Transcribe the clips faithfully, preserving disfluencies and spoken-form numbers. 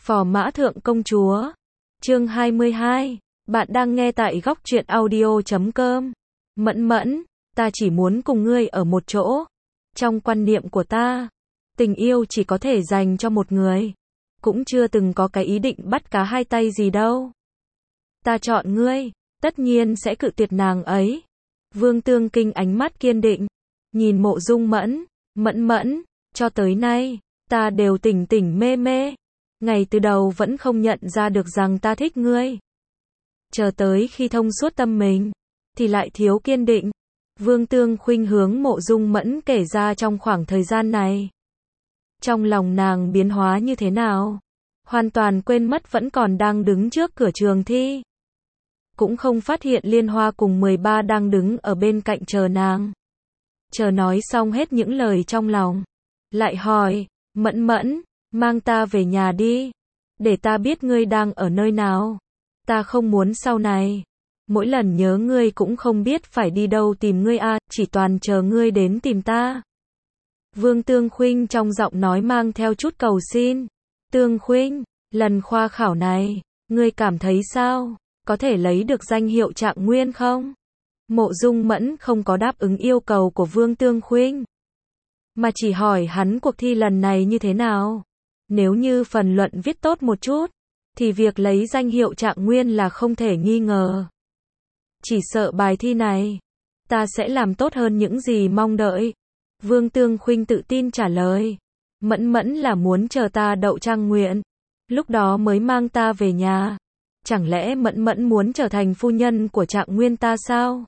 Phò Mã Thượng Công Chúa. Chương hai mươi hai. Bạn đang nghe tại góc truyện audio chấm com. Mẫn mẫn, ta chỉ muốn cùng ngươi ở một chỗ. Trong quan niệm của ta, tình yêu chỉ có thể dành cho một người. Cũng chưa từng có cái ý định bắt cá hai tay gì đâu. Ta chọn ngươi, tất nhiên sẽ cự tuyệt nàng ấy. Vương Tương Kinh ánh mắt kiên định, nhìn Mộ Dung Mẫn, mẫn mẫn, cho tới nay, ta đều tỉnh tỉnh mê mê. Ngày từ đầu vẫn không nhận ra được rằng ta thích ngươi. Chờ tới khi thông suốt tâm mình, thì lại thiếu kiên định. Vương Tương khuynh hướng Mộ Dung Mẫn kể ra trong khoảng thời gian này. Trong lòng nàng biến hóa như thế nào? Hoàn toàn quên mất vẫn còn đang đứng trước cửa trường thi. Cũng không phát hiện Liên Hoa cùng mười ba đang đứng ở bên cạnh chờ nàng. Chờ nói xong hết những lời trong lòng, lại hỏi, mẫn mẫn, mang ta về nhà đi, để ta biết ngươi đang ở nơi nào. Ta không muốn sau này, mỗi lần nhớ ngươi cũng không biết phải đi đâu tìm ngươi à, chỉ toàn chờ ngươi đến tìm ta. Vương Tương Khuynh trong giọng nói mang theo chút cầu xin. Tương Khuynh, lần khoa khảo này, ngươi cảm thấy sao? Có thể lấy được danh hiệu trạng nguyên không? Mộ Dung Mẫn không có đáp ứng yêu cầu của Vương Tương Khuynh, mà chỉ hỏi hắn cuộc thi lần này như thế nào. Nếu như phần luận viết tốt một chút, thì việc lấy danh hiệu trạng nguyên là không thể nghi ngờ. Chỉ sợ bài thi này, ta sẽ làm tốt hơn những gì mong đợi. Vương Tương Khuynh tự tin trả lời. Mẫn mẫn là muốn chờ ta đậu trạng nguyên, lúc đó mới mang ta về nhà. Chẳng lẽ mẫn mẫn muốn trở thành phu nhân của trạng nguyên ta sao?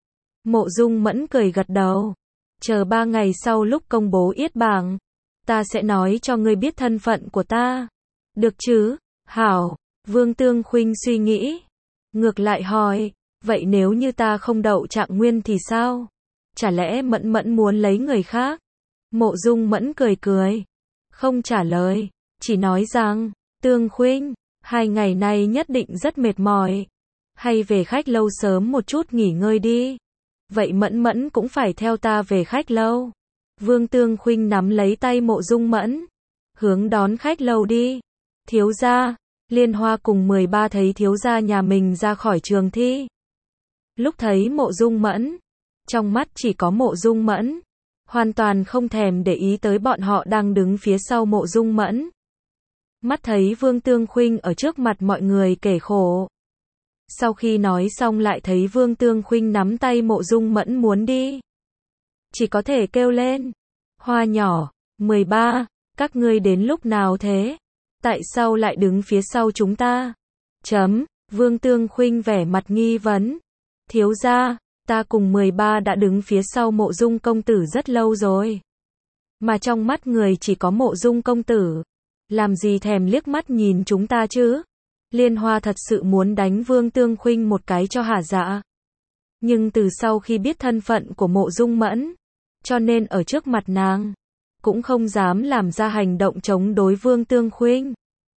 Mộ Dung Mẫn cười gật đầu. Chờ ba ngày sau lúc công bố yết bảng, ta sẽ nói cho ngươi biết thân phận của ta. Được chứ? Hảo. Vương Tương Khuynh suy nghĩ. Ngược lại hỏi, vậy nếu như ta không đậu trạng nguyên thì sao? Chả lẽ mẫn mẫn muốn lấy người khác? Mộ Dung Mẫn cười cười. Không trả lời, chỉ nói rằng, Tương Khuynh, hai ngày nay nhất định rất mệt mỏi. Hay về khách lâu sớm một chút nghỉ ngơi đi. Vậy mẫn mẫn cũng phải theo ta về khách lâu. Vương Tương Khuynh nắm lấy tay Mộ Dung Mẫn, hướng đón khách lâu đi. Thiếu gia, Liên Hoa cùng mười ba thấy thiếu gia nhà mình ra khỏi trường thi. Lúc thấy Mộ Dung Mẫn, trong mắt chỉ có Mộ Dung Mẫn, hoàn toàn không thèm để ý tới bọn họ đang đứng phía sau Mộ Dung Mẫn. Mắt thấy Vương Tương Khuynh ở trước mặt mọi người kể khổ. Sau khi nói xong lại thấy Vương Tương Khuynh nắm tay Mộ Dung Mẫn muốn đi. Chỉ có thể kêu lên. Hoa nhỏ, mười ba, các ngươi đến lúc nào thế? Tại sao lại đứng phía sau chúng ta? Chấm, Vương Tương Khuynh vẻ mặt nghi vấn. Thiếu gia, ta cùng mười ba đã đứng phía sau Mộ Dung công tử rất lâu rồi. Mà trong mắt người chỉ có Mộ Dung công tử. Làm gì thèm liếc mắt nhìn chúng ta chứ? Liên Hoa thật sự muốn đánh Vương Tương Khuynh một cái cho hả dạ. Nhưng từ sau khi biết thân phận của Mộ Dung Mẫn, cho nên ở trước mặt nàng, cũng không dám làm ra hành động chống đối Vương Tương Khuynh.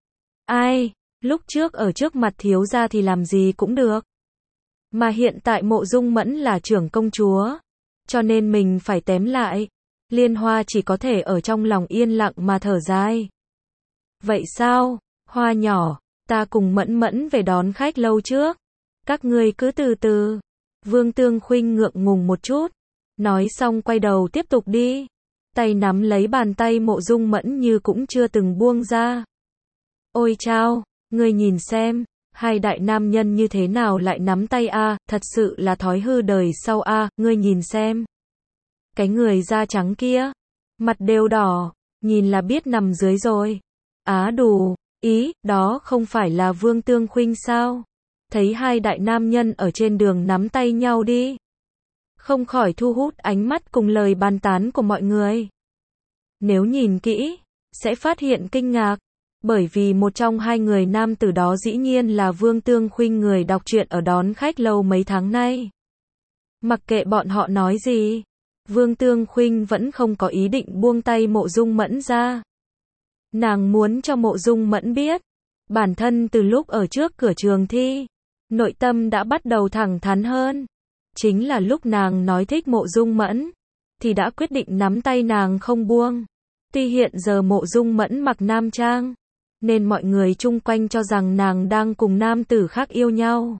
Ai, lúc trước ở trước mặt thiếu gia thì làm gì cũng được. Mà hiện tại Mộ Dung Mẫn là trưởng công chúa, cho nên mình phải tém lại. Liên Hoa chỉ có thể ở trong lòng yên lặng mà thở dài. Vậy sao, Hoa nhỏ, ta cùng Mẫn mẫn về đón khách lâu trước. Các ngươi cứ từ từ. Vương Tương Khuynh ngượng ngùng một chút. Nói xong quay đầu tiếp tục đi. Tay nắm lấy bàn tay Mộ Dung Mẫn như cũng chưa từng buông ra. Ôi chao, ngươi nhìn xem, hai đại nam nhân như thế nào lại nắm tay a, thật sự là thói hư đời sau a, ngươi nhìn xem. Cái người da trắng kia, mặt đều đỏ, nhìn là biết nằm dưới rồi. Á đù, ý, đó không phải là Vương Tương Khuynh sao? Thấy hai đại nam nhân ở trên đường nắm tay nhau đi. Không khỏi thu hút ánh mắt cùng lời bàn tán của mọi người. Nếu nhìn kỹ, sẽ phát hiện kinh ngạc. Bởi vì một trong hai người nam tử đó dĩ nhiên là Vương Tương Khuynh người đọc truyện ở đón khách lâu mấy tháng nay. Mặc kệ bọn họ nói gì, Vương Tương Khuynh vẫn không có ý định buông tay Mộ Dung Mẫn ra. Nàng muốn cho Mộ Dung Mẫn biết, bản thân từ lúc ở trước cửa trường thi, nội tâm đã bắt đầu thẳng thắn hơn. Chính là lúc nàng nói thích Mộ Dung Mẫn, thì đã quyết định nắm tay nàng không buông. Tuy hiện giờ Mộ Dung Mẫn mặc nam trang, nên mọi người chung quanh cho rằng nàng đang cùng nam tử khác yêu nhau.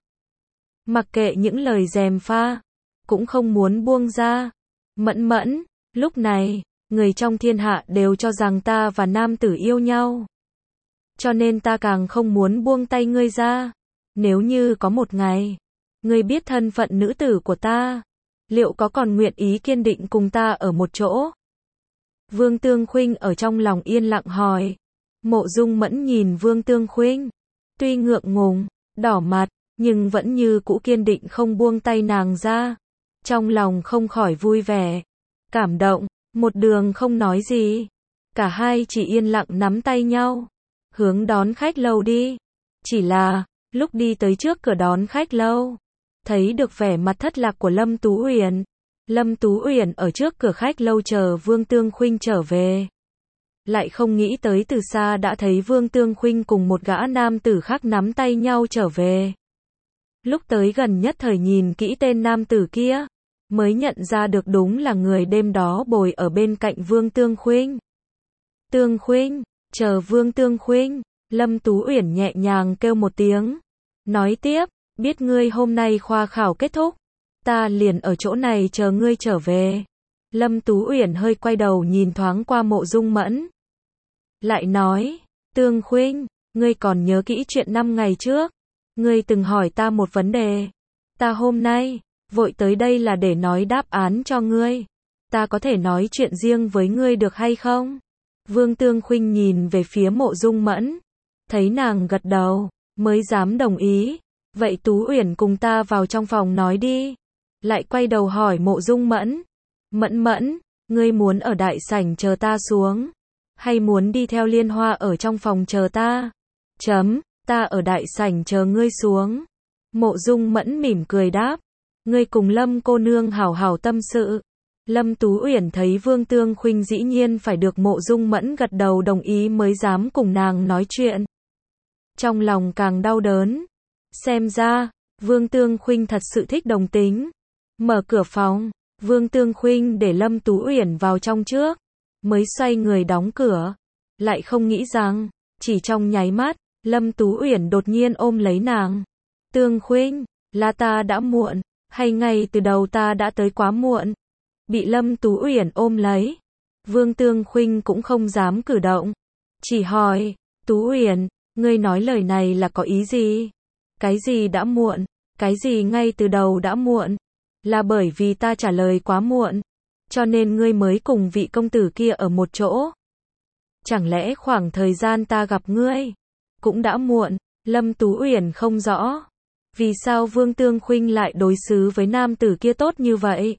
Mặc kệ những lời gièm pha, cũng không muốn buông ra. Mẫn mẫn, lúc này, người trong thiên hạ đều cho rằng ta và nam tử yêu nhau. Cho nên ta càng không muốn buông tay ngươi ra. Nếu như có một ngày, ngươi biết thân phận nữ tử của ta, liệu có còn nguyện ý kiên định cùng ta ở một chỗ? Vương Tương Khuynh ở trong lòng yên lặng hỏi. Mộ Dung Mẫn nhìn Vương Tương Khuynh, tuy ngượng ngùng, đỏ mặt, nhưng vẫn như cũ kiên định không buông tay nàng ra. Trong lòng không khỏi vui vẻ, cảm động, một đường không nói gì. Cả hai chỉ yên lặng nắm tay nhau, hướng đón khách lâu đi. Chỉ là, lúc đi tới trước cửa đón khách lâu, thấy được vẻ mặt thất lạc của Lâm Tú Uyển. Lâm Tú Uyển ở trước cửa khách lâu chờ Vương Tương Khuynh trở về. Lại không nghĩ tới từ xa đã thấy Vương Tương Khuynh cùng một gã nam tử khác nắm tay nhau trở về. Lúc tới gần nhất thời nhìn kỹ tên nam tử kia, mới nhận ra được đúng là người đêm đó bồi ở bên cạnh Vương Tương Khuynh. Tương Khuynh, chờ Vương Tương Khuynh, Lâm Tú Uyển nhẹ nhàng kêu một tiếng, nói tiếp, biết ngươi hôm nay khoa khảo kết thúc, ta liền ở chỗ này chờ ngươi trở về. Lâm Tú Uyển hơi quay đầu nhìn thoáng qua Mộ Dung Mẫn, lại nói, Tương Khuynh, ngươi còn nhớ kỹ chuyện năm ngày trước, ngươi từng hỏi ta một vấn đề, ta hôm nay vội tới đây là để nói đáp án cho ngươi. Ta có thể nói chuyện riêng với ngươi được hay không? Vương Tương Khuynh nhìn về phía Mộ Dung Mẫn, thấy nàng gật đầu, mới dám đồng ý. Vậy Tú Uyển cùng ta vào trong phòng nói đi. Lại quay đầu hỏi Mộ Dung Mẫn, Mẫn Mẫn, ngươi muốn ở đại sảnh chờ ta xuống, hay muốn đi theo Liên Hoa ở trong phòng chờ ta? Chấm, ta ở đại sảnh chờ ngươi xuống. Mộ Dung Mẫn mỉm cười đáp, ngươi cùng Lâm cô nương hảo hảo tâm sự. Lâm Tú Uyển thấy Vương Tương Khuynh dĩ nhiên phải được Mộ Dung Mẫn gật đầu đồng ý mới dám cùng nàng nói chuyện. Trong lòng càng đau đớn. Xem ra, Vương Tương Khuynh thật sự thích đồng tính. Mở cửa phòng, Vương Tương Khuynh để Lâm Tú Uyển vào trong trước, mới xoay người đóng cửa. Lại không nghĩ rằng, chỉ trong nháy mắt, Lâm Tú Uyển đột nhiên ôm lấy nàng. Tương Khuynh, là ta đã muộn, hay ngay từ đầu ta đã tới quá muộn? Bị Lâm Tú Uyển ôm lấy, Vương Tương Khuynh cũng không dám cử động, chỉ hỏi, Tú Uyển, ngươi nói lời này là có ý gì? Cái gì đã muộn? Cái gì ngay từ đầu đã muộn? Là bởi vì ta trả lời quá muộn, cho nên ngươi mới cùng vị công tử kia ở một chỗ. Chẳng lẽ khoảng thời gian ta gặp ngươi cũng đã muộn? Lâm Tú Uyển không rõ, vì sao Vương Tương Khuynh lại đối xử với nam tử kia tốt như vậy?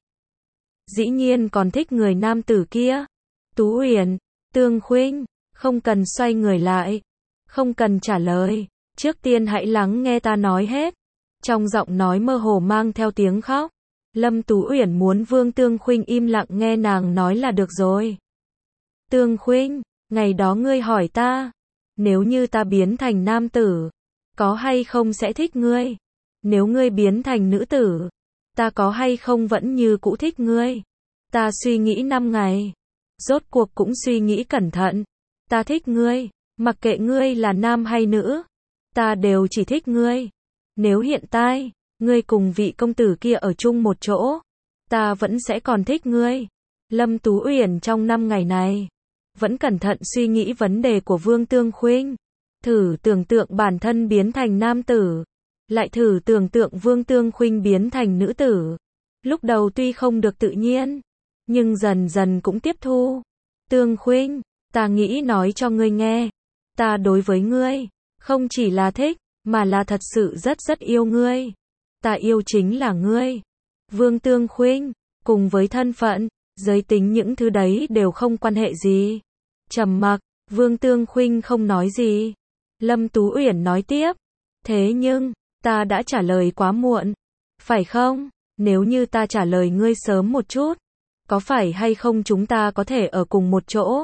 Dĩ nhiên còn thích người nam tử kia. Tú Uyển, Tương Khuynh, không cần xoay người lại, không cần trả lời, trước tiên hãy lắng nghe ta nói hết. Trong giọng nói mơ hồ mang theo tiếng khóc. Lâm Tú Uyển muốn Vương Tương Khuynh im lặng nghe nàng nói là được rồi. Tương Khuynh, ngày đó ngươi hỏi ta, nếu như ta biến thành nam tử, có hay không sẽ thích ngươi? Nếu ngươi biến thành nữ tử, ta có hay không vẫn như cũ thích ngươi? Ta suy nghĩ năm ngày, rốt cuộc cũng suy nghĩ cẩn thận. Ta thích ngươi, mặc kệ ngươi là nam hay nữ, ta đều chỉ thích ngươi. Nếu hiện tại, ngươi cùng vị công tử kia ở chung một chỗ, ta vẫn sẽ còn thích ngươi. Lâm Tú Uyển trong năm ngày này, vẫn cẩn thận suy nghĩ vấn đề của Vương Tương Khuynh. Thử tưởng tượng bản thân biến thành nam tử, lại thử tưởng tượng Vương Tương Khuynh biến thành nữ tử. Lúc đầu tuy không được tự nhiên, nhưng dần dần cũng tiếp thu. Tương Khuynh, ta nghĩ nói cho ngươi nghe, ta đối với ngươi, không chỉ là thích, mà là thật sự rất rất yêu ngươi. Ta yêu chính là ngươi. Vương Tương Khuynh, cùng với thân phận, giới tính những thứ đấy đều không quan hệ gì. Trầm mặc, Vương Tương Khuynh không nói gì. Lâm Tú Uyển nói tiếp, thế nhưng, ta đã trả lời quá muộn, phải không? Nếu như ta trả lời ngươi sớm một chút, có phải hay không chúng ta có thể ở cùng một chỗ?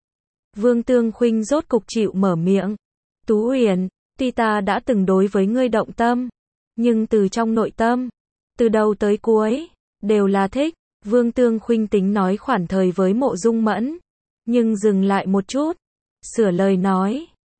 Vương Tương Khuynh rốt cục chịu mở miệng. Tú Uyển, tuy ta đã từng đối với ngươi động tâm, nhưng từ trong nội tâm, từ đầu tới cuối, đều là thích. Vương Tương Khuynh tính nói khoản thời với Mộ Dung Mẫn, nhưng dừng lại một chút, sửa lời nói,